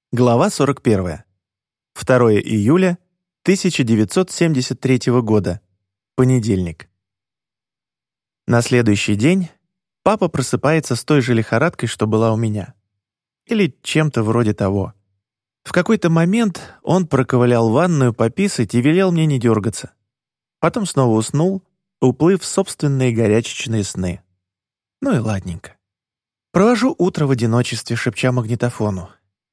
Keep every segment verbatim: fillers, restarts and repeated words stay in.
Глава сорок первая. второго июля тысяча девятьсот семьдесят третьего года. Понедельник. На следующий день папа просыпается с той же лихорадкой, что была у меня. Или чем-то вроде того. В какой-то момент он проковылял в ванную пописать и велел мне не дергаться. Потом снова уснул, уплыв в собственные горячечные сны. Ну и ладненько. Провожу утро в одиночестве, шепча магнитофону.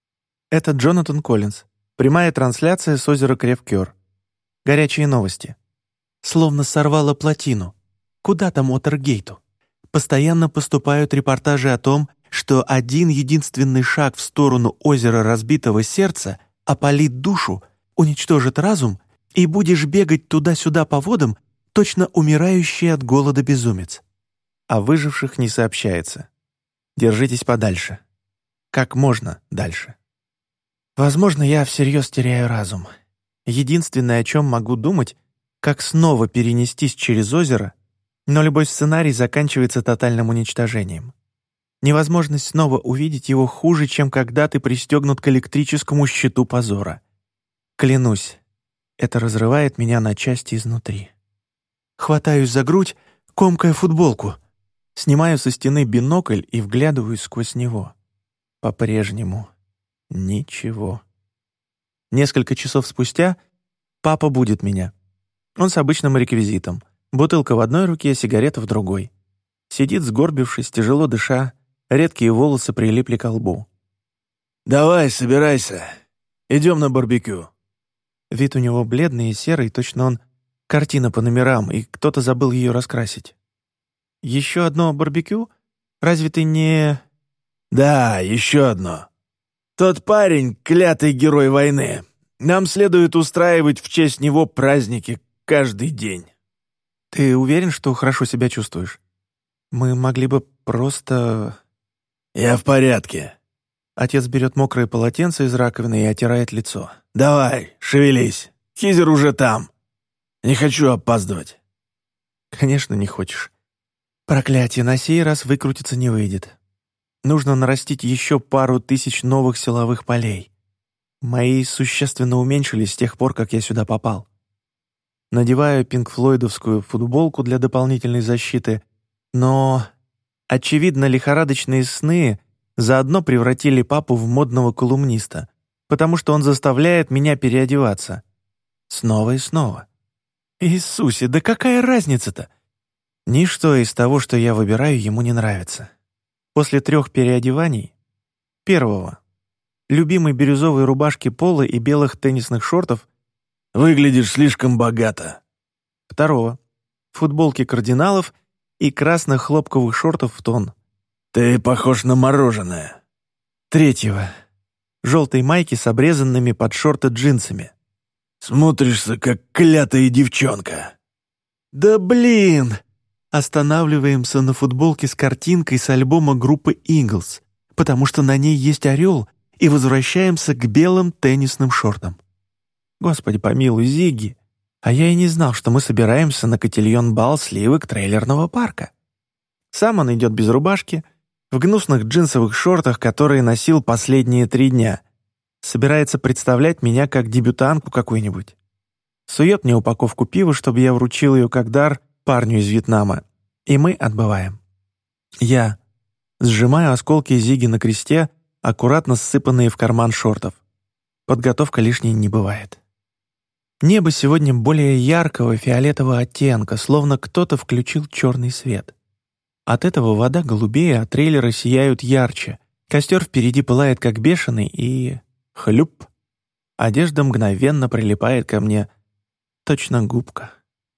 Это Джонатан Коллинз. Прямая трансляция с озера Кревкёр. Горячие новости. Словно сорвало плотину. Куда там Уотергейту? Постоянно поступают репортажи о том, что один единственный шаг в сторону озера Разбитого Сердца опалит душу, уничтожит разум, и будешь бегать туда-сюда по водам, точно умирающий от голода безумец. О выживших не сообщается. Держитесь подальше. Как можно дальше. Возможно, я всерьез теряю разум. Единственное, о чем могу думать, как снова перенестись через озеро, но любой сценарий заканчивается тотальным уничтожением. Невозможность снова увидеть его хуже, чем когда ты пристегнут к электрическому щиту позора. Клянусь, это разрывает меня на части изнутри. Хватаюсь за грудь, комкая футболку. Снимаю со стены бинокль и вглядываюсь сквозь него. По-прежнему ничего. Несколько часов спустя папа будит меня. Он с обычным реквизитом. Бутылка в одной руке, сигарета в другой. Сидит сгорбившись, тяжело дыша, редкие волосы прилипли к лбу. «Давай, собирайся. Идем на барбекю». Вид у него бледный и серый, точно он картина по номерам, и кто-то забыл ее раскрасить. «Еще одно барбекю? Разве ты не...» «Да, еще одно. Тот парень — клятый герой войны. Нам следует устраивать в честь него праздники каждый день». «Ты уверен, что хорошо себя чувствуешь? Мы могли бы просто...» «Я в порядке». Отец берет мокрое полотенце из раковины и отирает лицо. «Давай, шевелись. Хизер уже там. Не хочу опаздывать». «Конечно, не хочешь. Проклятие, на сей раз выкрутиться не выйдет. Нужно нарастить еще пару тысяч новых силовых полей. Мои существенно уменьшились с тех пор, как я сюда попал. Надеваю пинк-флойдовскую футболку для дополнительной защиты, но, очевидно, лихорадочные сны заодно превратили папу в модного колумниста, потому что он заставляет меня переодеваться. Снова и снова. Иисусе, да какая разница-то? Ничто из того, что я выбираю, ему не нравится. После трех переодеваний, первого, любимой бирюзовой рубашки пола и белых теннисных шортов, «Выглядишь слишком богато». Второго, футболки кардиналов и красных хлопковых шортов в тон. «Ты похож на мороженое». Третьего, желтой майки с обрезанными под шорты джинсами. «Смотришься, как клятая девчонка». «Да блин!» Останавливаемся на футболке с картинкой с альбома группы Eagles, потому что на ней есть орел, и возвращаемся к белым теннисным шортам. Господи помилуй, Зигги, а я и не знал, что мы собираемся на котельон-бал сливок трейлерного парка. Сам он идет без рубашки, в гнусных джинсовых шортах, которые носил последние три дня. Собирается представлять меня как дебютантку какую-нибудь. Сует мне упаковку пива, чтобы я вручил ее как дар парню из Вьетнама, и мы отбываем. Я сжимаю осколки Зиги на кресте, аккуратно ссыпанные в карман шортов. Подготовка лишней не бывает. Небо сегодня более яркого фиолетового оттенка, словно кто-то включил черный свет. От этого вода голубее, а трейлеры сияют ярче. Костер впереди пылает как бешеный, и... хлюп! Одежда мгновенно прилипает ко мне, точно губка.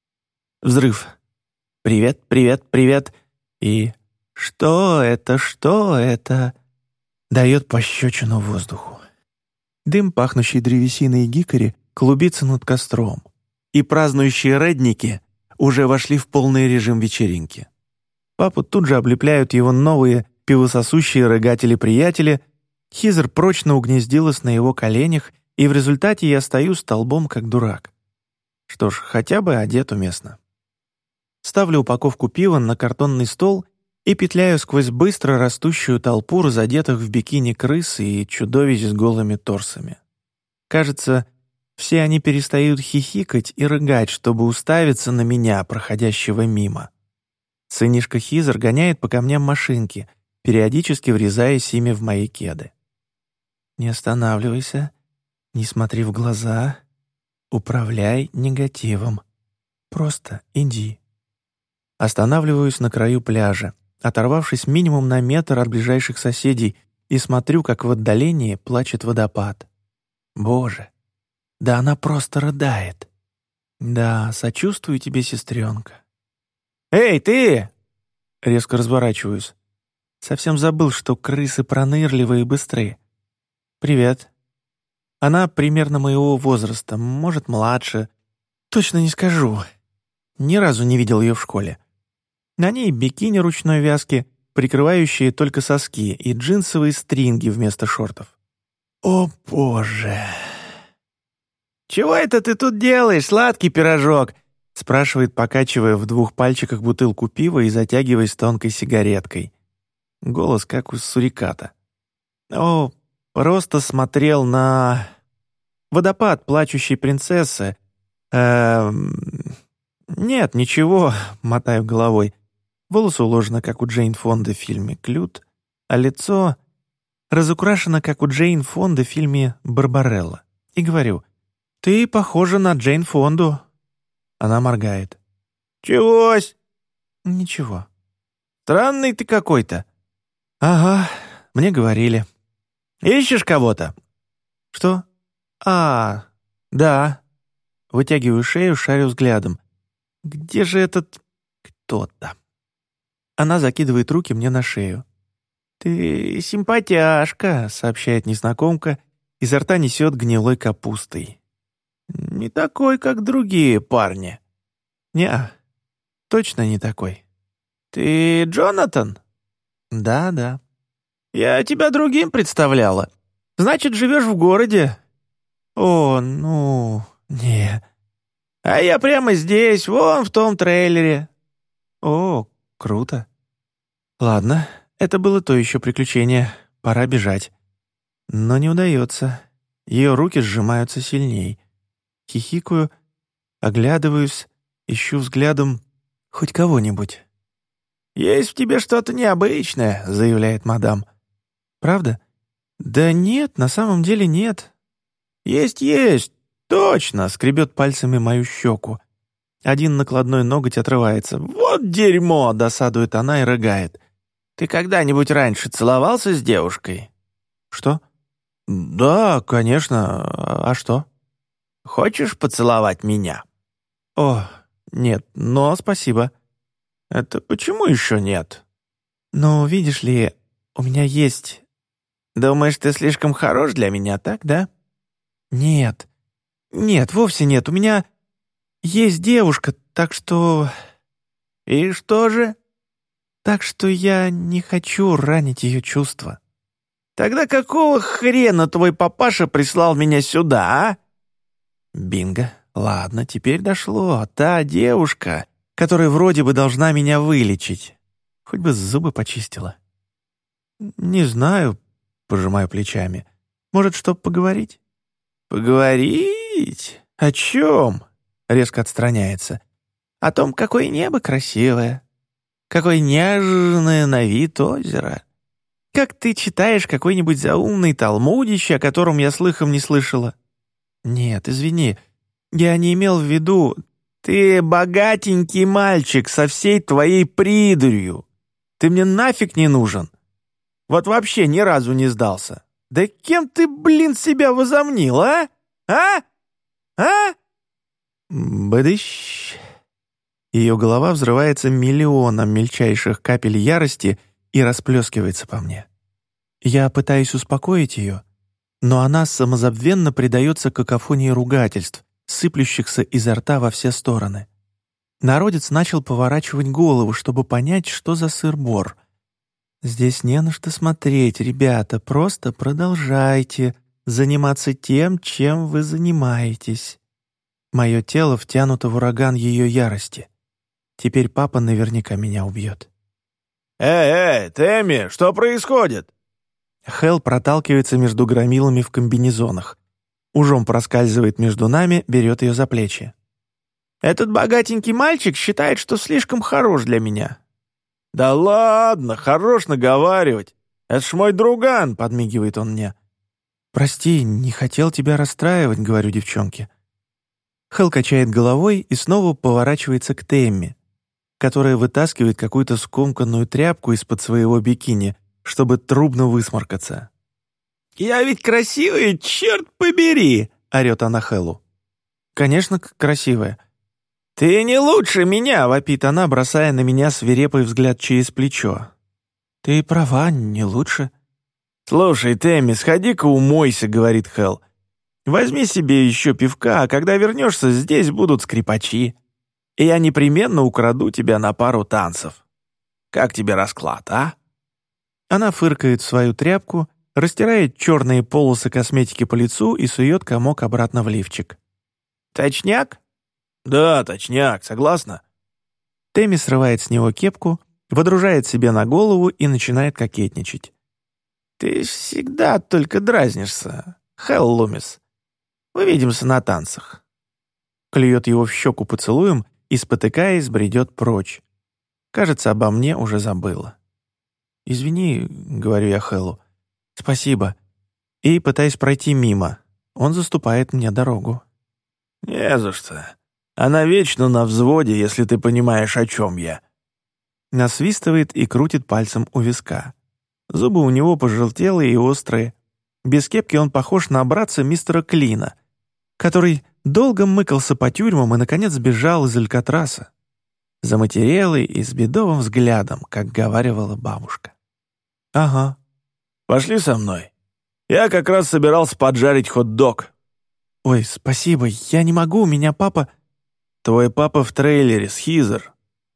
Взрыв. «Привет, привет, привет!» И «Что это, что это?» дает пощечину воздуху. Дым, пахнущий древесиной и гикори, клубится над костром, и празднующие редники уже вошли в полный режим вечеринки. Папу тут же облепляют его новые пивососущие рыгатели-приятели, Хизер прочно угнездилась на его коленях, и в результате я стою столбом, как дурак. Что ж, хотя бы одет уместно. Ставлю упаковку пива на картонный стол и петляю сквозь быстро растущую толпу разодетых в бикини крыс и чудовищ с голыми торсами. Кажется, все они перестают хихикать и рыгать, чтобы уставиться на меня, проходящего мимо. Сынишка Хизер гоняет по камням машинки, периодически врезаясь ими в мои кеды. Не останавливайся, не смотри в глаза, управляй негативом. Просто иди. Останавливаюсь на краю пляжа, оторвавшись минимум на метр от ближайших соседей, и смотрю, как в отдалении плачет водопад. Боже, да она просто рыдает. Да, сочувствую тебе, сестренка. «Эй, ты!» Резко разворачиваюсь. Совсем забыл, что крысы пронырливые и быстрые. «Привет». Она примерно моего возраста, может, младше. Точно не скажу. Ни разу не видел ее в школе. На ней бикини ручной вязки, прикрывающие только соски, и джинсовые стринги вместо шортов. «О, боже!» «Чего это ты тут делаешь, сладкий пирожок?» спрашивает, покачивая в двух пальчиках бутылку пива и затягиваясь тонкой сигареткой. Голос как у суриката. «О, просто смотрел на... водопад плачущей принцессы. Эм... Нет, ничего», — мотаю головой. Волосы уложены, как у Джейн Фонда в фильме «Клют», а лицо разукрашено, как у Джейн Фонда в фильме «Барбарелла». И говорю: «Ты похожа на Джейн Фонду». Она моргает. «Чегось?» «Ничего». «Странный ты какой-то». «Ага, мне говорили». «Ищешь кого-то?» «Что?» «А, да». Вытягиваю шею, шарю взглядом. «Где же этот кто-то?» Она закидывает руки мне на шею. «Ты симпатяшка», — сообщает незнакомка, изо рта несет гнилой капустой. «Не такой, как другие парни». «Не-а, точно не такой». «Ты Джонатан?» «Да, да». «Я тебя другим представляла. Значит, живешь в городе?» «О, ну, не». «А я прямо здесь, вон в том трейлере». «О, круто». «Ладно, это было то еще приключение. Пора бежать». Но не удается. Ее руки сжимаются сильней. Хихикаю, оглядываюсь, ищу взглядом хоть кого-нибудь. «Есть в тебе что-то необычное», — заявляет мадам. «Правда?» «Да нет, на самом деле нет». «Есть, есть, точно», — скребет пальцами мою щеку. Один накладной ноготь отрывается. «Вот дерьмо!» — досадует она и рыгает. «Ты когда-нибудь раньше целовался с девушкой?» «Что?» «Да, конечно. А что?» «Хочешь поцеловать меня?» «О, нет, но спасибо». «Это почему еще нет?» «Ну, видишь ли, у меня есть...» «Думаешь, ты слишком хорош для меня, так, да?» «Нет, нет, вовсе нет. У меня есть девушка, так что...» «И что же?» «Так что я не хочу ранить ее чувства». «Тогда какого хрена твой папаша прислал меня сюда, а?» «Бинго. Ладно, теперь дошло. Та девушка, которая вроде бы должна меня вылечить. Хоть бы зубы почистила». «Не знаю», — пожимаю плечами. «Может, чтоб поговорить?» «Поговорить? О чем?» — резко отстраняется. «О том, какое небо красивое, какое нежное на вид озеро. Как ты читаешь какой-нибудь заумный талмудище, о котором я слыхом не слышала?» «Нет, извини, я не имел в виду...» «Ты богатенький мальчик со всей твоей придурью. Ты мне нафиг не нужен. Вот вообще ни разу не сдался. Да кем ты, блин, себя возомнил, а? А? А?» Бадыщ. Ее голова взрывается миллионом мельчайших капель ярости и расплескивается по мне. Я пытаюсь успокоить ее, но она самозабвенно предается какофонии ругательств, сыплющихся изо рта во все стороны. Народец начал поворачивать голову, чтобы понять, что за сыр-бор. «Здесь не на что смотреть, ребята, просто продолжайте заниматься тем, чем вы занимаетесь». Мое тело втянуто в ураган ее ярости. Теперь папа наверняка меня убьет. «Эй, эй, Тэмми, что происходит?» Хэл проталкивается между громилами в комбинезонах. Ужом проскальзывает между нами, берет ее за плечи. «Этот богатенький мальчик считает, что слишком хорош для меня». «Да ладно, хорош наговаривать. Это ж мой друган», — подмигивает он мне. «Прости, не хотел тебя расстраивать», — говорю девчонке. Хэл качает головой и снова поворачивается к Тэмми, которая вытаскивает какую-то скомканную тряпку из-под своего бикини, чтобы трубно высморкаться. «Я ведь красивая, черт побери!» — орёт она Хэлу. «Конечно, красивая». «Ты не лучше меня!» — вопит она, бросая на меня свирепый взгляд через плечо. «Ты права, не лучше». «Слушай, Тэмми, сходи-ка умойся», — говорит Хэл. «Возьми себе еще пивка, а когда вернешься, здесь будут скрипачи. И я непременно украду тебя на пару танцев. Как тебе расклад, а?» Она фыркает в свою тряпку, растирает черные полосы косметики по лицу и сует комок обратно в лифчик. «Точняк?» «Да, точняк, согласна?» Тэмми срывает с него кепку, водружает себе на голову и начинает кокетничать. «Ты всегда только дразнишься, Хэл Лумис. Увидимся на танцах». Клюет его в щеку поцелуем и, спотыкаясь, бредет прочь. Кажется, обо мне уже забыла. «Извини», — говорю я Хэлу. «Спасибо». И пытаюсь пройти мимо. Он заступает мне дорогу. «Не за что. Она вечно на взводе, если ты понимаешь, о чем я». Насвистывает и крутит пальцем у виска. Зубы у него пожелтелые и острые. Без кепки он похож на братца мистера Клина, который долго мыкался по тюрьмам и, наконец, сбежал из Алькатраса. Заматерелый и с бедовым взглядом, как говаривала бабушка. «Ага». «Пошли со мной. Я как раз собирался поджарить хот-дог». «Ой, спасибо, я не могу, у меня папа...» «Твой папа в трейлере с Хизер».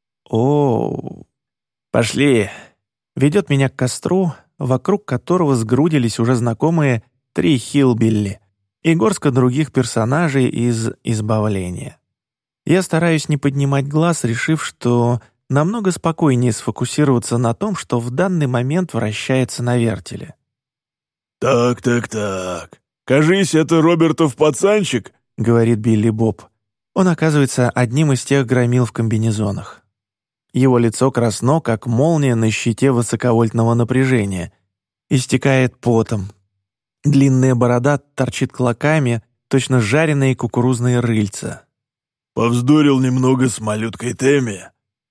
«О, пошли». Ведет меня к костру, вокруг которого сгрудились уже знакомые три хиллбилли и горстка других персонажей из «Избавления». Я стараюсь не поднимать глаз, решив, что намного спокойнее сфокусироваться на том, что в данный момент вращается на вертеле. «Так, так, так. Кажись, это Робертов пацанчик», — говорит Билли Боб. Он оказывается одним из тех громил в комбинезонах. Его лицо красно, как молния на щите высоковольтного напряжения. Истекает потом. Длинная борода торчит клоками, точно жареные кукурузные рыльца. «Повздорил немного с малюткой Тэмми?»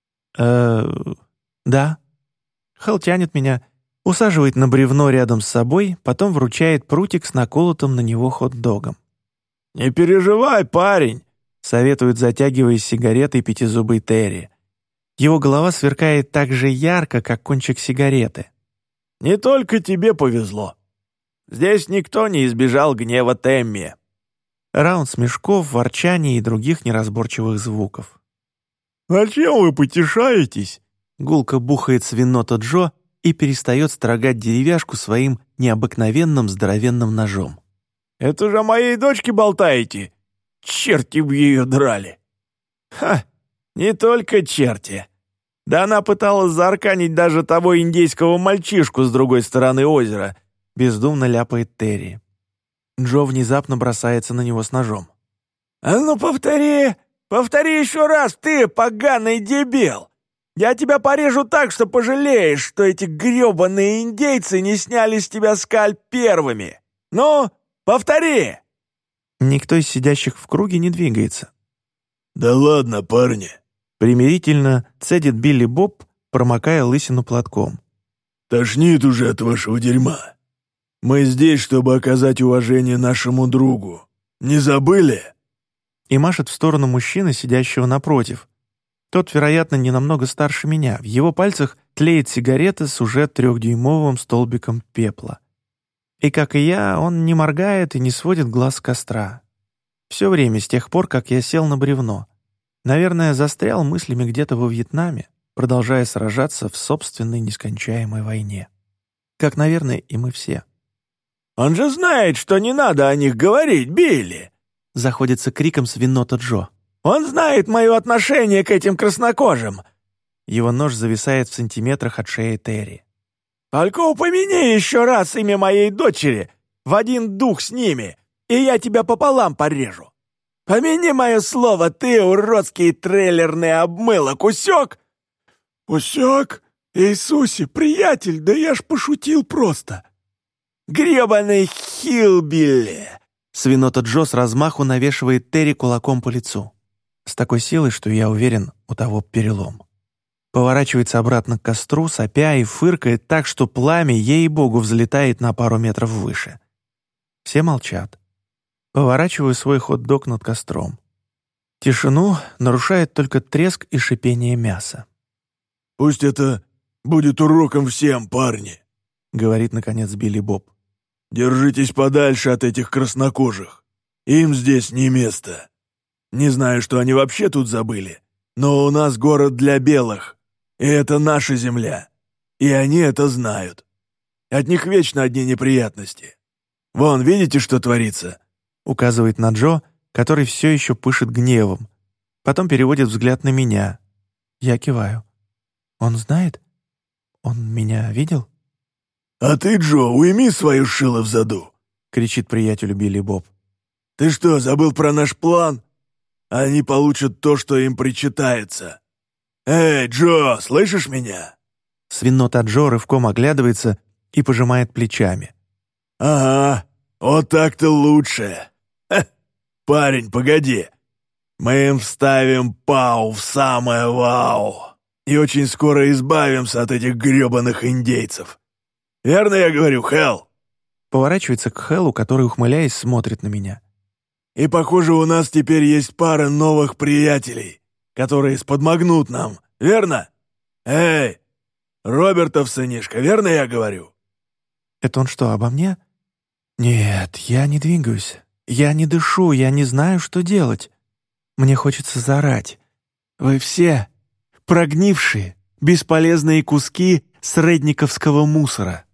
э да». Хэл тянет меня, усаживает на бревно рядом с собой, потом вручает прутик с наколотым на него хот-догом. «Не переживай, парень», — советует, затягиваясь сигаретой пятизубый Терри. Его голова сверкает так же ярко, как кончик сигареты. «Не только тебе повезло. Здесь никто не избежал гнева Тэмми». Раунд смешков, ворчаний и других неразборчивых звуков. «Зачем вы потешаетесь?» Гулко бухает свинота Джо и перестает строгать деревяшку своим необыкновенным здоровенным ножом. «Это же о моей дочке болтаете? Черти б ее драли!» «Ха! Не только черти. Да она пыталась заарканить даже того индейского мальчишку с другой стороны озера», — бездумно ляпает Терри. Джо внезапно бросается на него с ножом. «А ну повтори! Повтори еще раз, ты поганый дебил! Я тебя порежу так, что пожалеешь, что эти гребаные индейцы не сняли с тебя скальп первыми! Ну, повтори!» Никто из сидящих в круге не двигается. «Да ладно, парни!» Примирительно цедит Билли Боб, промокая лысину платком. «Тошнит уже от вашего дерьма. Мы здесь, чтобы оказать уважение нашему другу. Не забыли?» И машет в сторону мужчины, сидящего напротив. Тот, вероятно, не намного старше меня. В его пальцах тлеет сигарета с уже трехдюймовым столбиком пепла. И, как и я, он не моргает и не сводит глаз с костра. Все время с тех пор, как я сел на бревно. Наверное, застрял мыслями где-то во Вьетнаме, продолжая сражаться в собственной нескончаемой войне. Как, наверное, и мы все. «Он же знает, что не надо о них говорить, Билли!» Заходится криком свинота Джо. «Он знает мое отношение к этим краснокожим. Его нож зависает в сантиметрах от шеи Терри. «Только упомяни еще раз имя моей дочери в один дух с ними, и я тебя пополам порежу. Помяни мое слово, ты, уродский трейлерный обмылок, усек?» «Усек? Иисусе, приятель, да я ж пошутил просто!» «Гребаный хиллбилли!» Свинота Джо с размаху навешивает Терри кулаком по лицу. С такой силой, что я уверен, у того перелом. Поворачивается обратно к костру, сопя и фыркает так, что пламя, ей-богу, взлетает на пару метров выше. Все молчат. Поворачиваю свой хот-дог над костром. Тишину нарушает только треск и шипение мяса. «Пусть это будет уроком всем, парни», — говорит, наконец, Билли Боб. «Держитесь подальше от этих краснокожих. Им здесь не место. Не знаю, что они вообще тут забыли, но у нас город для белых, и это наша земля, и они это знают. От них вечно одни неприятности. Вон, видите, что творится?» Указывает на Джо, который все еще пышет гневом. Потом переводит взгляд на меня. Я киваю. «Он знает? Он меня видел?» «А ты, Джо, уйми свою шило в заду!» — кричит приятелю Билли Боб. «Ты что, забыл про наш план? Они получат то, что им причитается. Эй, Джо, слышишь меня?» Свинота Джо рывком оглядывается и пожимает плечами. «Ага, вот так-то лучше. Ха, парень, погоди. Мы им вставим пау в самое вау. И очень скоро избавимся от этих гребаных индейцев. Верно я говорю, Хелл?» Поворачивается к Хеллу, который, ухмыляясь, смотрит на меня. «И, похоже, у нас теперь есть пара новых приятелей, которые сподмогнут нам, верно? Эй, Робертов сынишка, верно я говорю?» «Это он что, обо мне?» «Нет, я не двигаюсь. Я не дышу, я не знаю, что делать. Мне хочется заорать. Вы все прогнившие, бесполезные куски средниковского мусора.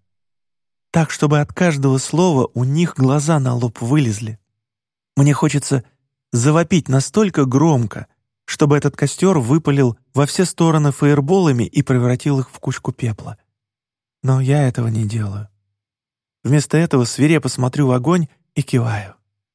Так, чтобы от каждого слова у них глаза на лоб вылезли. Мне хочется завопить настолько громко, чтобы этот костер выпалил во все стороны фаерболами и превратил их в кучку пепла. Но я этого не делаю. Вместо этого свирепо смотрю в огонь и киваю.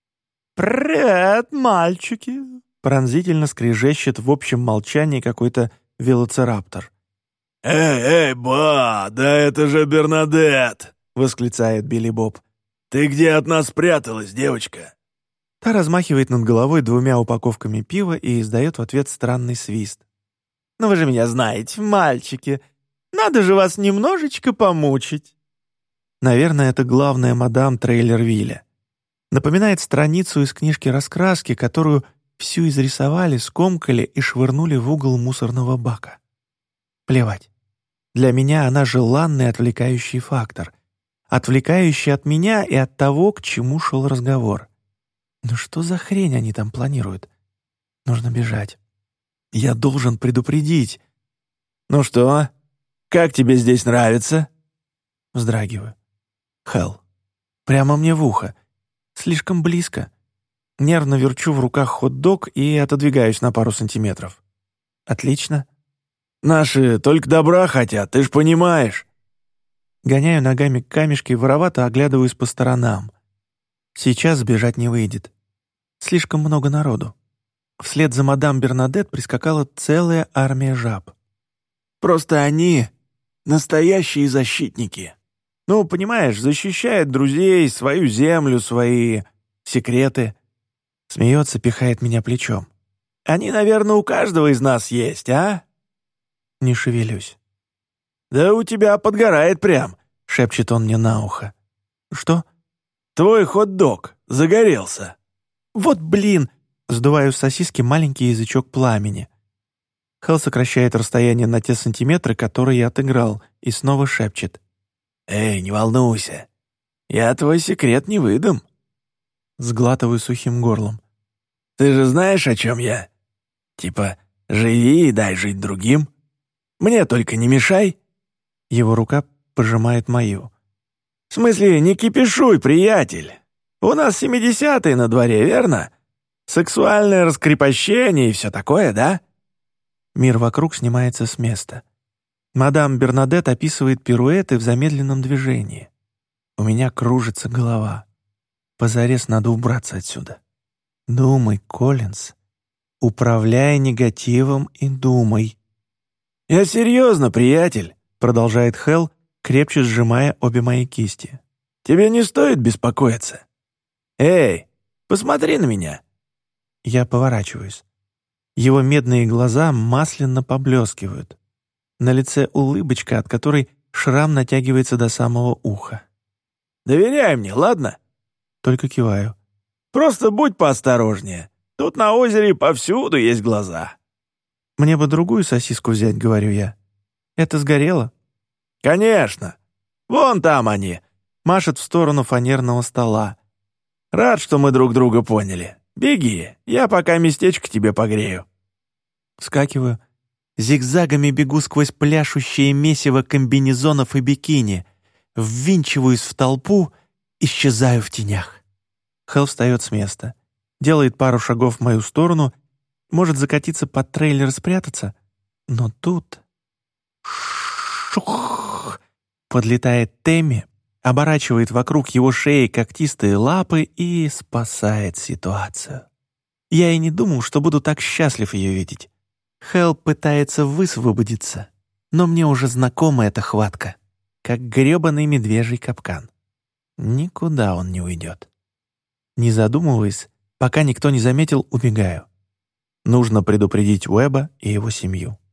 «Привет, мальчики!» Пронзительно скрежещет в общем молчании какой-то велоцираптор. «Эй, эй, ба, да это же Бернадет!» — восклицает Билли Боб. «Ты где от нас спряталась, девочка?» Та размахивает над головой двумя упаковками пива и издает в ответ странный свист. «Ну вы же меня знаете, мальчики. Надо же вас немножечко помучить». Наверное, это главная мадам Трейлервилля. Напоминает страницу из книжки раскраски, которую всю изрисовали, скомкали и швырнули в угол мусорного бака. Плевать. Для меня она желанный отвлекающий фактор. Отвлекающий от меня и от того, к чему шел разговор. Ну что за хрень они там планируют? Нужно бежать. Я должен предупредить. «Ну что, как тебе здесь нравится?» Вздрагиваю. Хелл. Прямо мне в ухо. Слишком близко. Нервно верчу в руках хот-дог и отодвигаюсь на пару сантиметров. Отлично. «Наши только добра хотят, ты ж понимаешь». Гоняю ногами к камешке, воровато оглядываюсь по сторонам. Сейчас сбежать не выйдет. Слишком много народу. Вслед за мадам Бернадет прискакала целая армия жаб. «Просто они настоящие защитники. Ну, понимаешь, защищают друзей, свою землю, свои секреты». Смеется, пихает меня плечом. «Они, наверное, у каждого из нас есть, а?» Не шевелюсь. «Да у тебя подгорает прям», — шепчет он мне на ухо. «Что?» «Твой хот-дог загорелся». «Вот блин!» — сдуваю с сосиски маленький язычок пламени. Хелл сокращает расстояние на те сантиметры, которые я отыграл, и снова шепчет. «Эй, не волнуйся. Я твой секрет не выдам». Сглатываю сухим горлом. «Ты же знаешь, о чем я? Типа, живи и дай жить другим. Мне только не мешай». Его рука пожимает мою. «В смысле, не кипишуй, приятель. У нас семидесятые на дворе, верно? Сексуальное раскрепощение и все такое, да?» Мир вокруг снимается с места. Мадам Бернадет описывает пируэты в замедленном движении. У меня кружится голова. Позарез надо убраться отсюда. Думай, Коллинз. Управляй негативом и думай. «Я серьезно, приятель», — продолжает Хелл, крепче сжимая обе мои кисти. «Тебе не стоит беспокоиться. Эй, посмотри на меня». Я поворачиваюсь. Его медные глаза масляно поблескивают. На лице улыбочка, от которой шрам натягивается до самого уха. «Доверяй мне, ладно?» Только киваю. «Просто будь поосторожнее. Тут на озере повсюду есть глаза». «Мне бы другую сосиску взять», — говорю я. «Это сгорело?» «Конечно. Вон там они», — машет в сторону фанерного стола. «Рад, что мы друг друга поняли. Беги, я пока местечко тебе погрею». Вскакиваю. Зигзагами бегу сквозь пляшущее месиво комбинезонов и бикини. Ввинчиваюсь в толпу, исчезаю в тенях. Хелл встает с места. Делает пару шагов в мою сторону, может закатиться под трейлер и спрятаться. Но тут... Шух! Подлетает Тэмми, оборачивает вокруг его шеи когтистые лапы и спасает ситуацию. Я и не думал, что буду так счастлив ее видеть. Хелл пытается высвободиться, но мне уже знакома эта хватка, как грёбаный медвежий капкан. Никуда он не уйдет. Не задумываясь, пока никто не заметил, убегаю. Нужно предупредить Уэба и его семью.